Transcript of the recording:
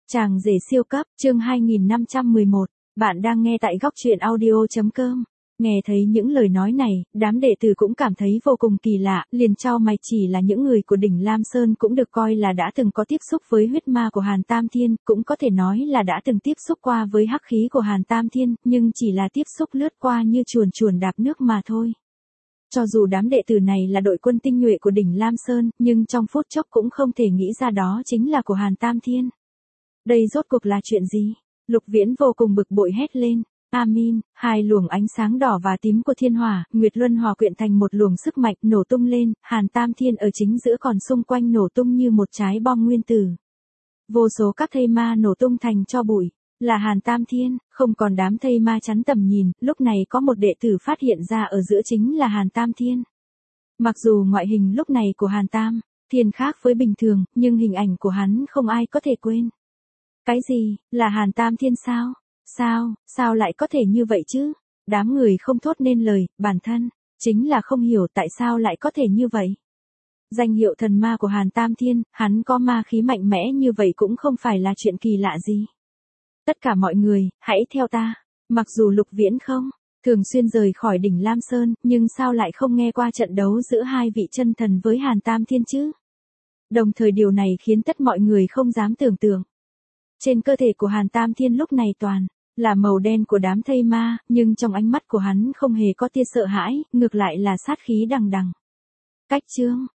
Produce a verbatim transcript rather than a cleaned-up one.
Chàng rể siêu cấp, chương hai nghìn năm trăm mười một. Bạn đang nghe tại góc truyện audio chấm com. Nghe thấy những lời nói này, đám đệ tử cũng cảm thấy vô cùng kỳ lạ, liền chau mày. Chỉ là những người của đỉnh Lam Sơn cũng được coi là đã từng có tiếp xúc với huyết ma của Hàn Tam Thiên, cũng có thể nói là đã từng tiếp xúc qua với hắc khí của Hàn Tam Thiên, nhưng chỉ là tiếp xúc lướt qua như chuồn chuồn đạp nước mà thôi. Cho dù đám đệ tử này là đội quân tinh nhuệ của đỉnh Lam Sơn, nhưng trong phút chốc cũng không thể nghĩ ra đó chính là của Hàn Tam Thiên. Đây rốt cuộc là chuyện gì? Lục Viễn vô cùng bực bội hét lên. Amin, hai luồng ánh sáng đỏ và tím của thiên hỏa, Nguyệt Luân hòa quyện thành một luồng sức mạnh nổ tung lên, Hàn Tam Thiên ở chính giữa còn xung quanh nổ tung như một trái bom nguyên tử. Vô số các thây ma nổ tung thành tro bụi, là Hàn Tam Thiên, không còn đám thây ma chắn tầm nhìn, lúc này có một đệ tử phát hiện ra ở giữa chính là Hàn Tam Thiên. Mặc dù ngoại hình lúc này của Hàn Tam Thiên khác với bình thường, nhưng hình ảnh của hắn không ai có thể quên. Cái gì, là Hàn Tam Thiên sao? Sao, sao lại có thể như vậy chứ? Đám người không thốt nên lời, bản thân chính là không hiểu tại sao lại có thể như vậy. Danh hiệu thần ma của Hàn Tam Thiên, hắn có ma khí mạnh mẽ như vậy cũng không phải là chuyện kỳ lạ gì. Tất cả mọi người, hãy theo ta. Mặc dù Lục Viễn không thường xuyên rời khỏi đỉnh Lam Sơn, nhưng sao lại không nghe qua trận đấu giữa hai vị chân thần với Hàn Tam Thiên chứ? Đồng thời điều này khiến tất mọi người không dám tưởng tượng. Trên cơ thể của Hàn Tam Thiên lúc này toàn là màu đen của đám thây ma, nhưng trong ánh mắt của hắn không hề có tia sợ hãi, ngược lại là sát khí đằng đằng. Cách chương,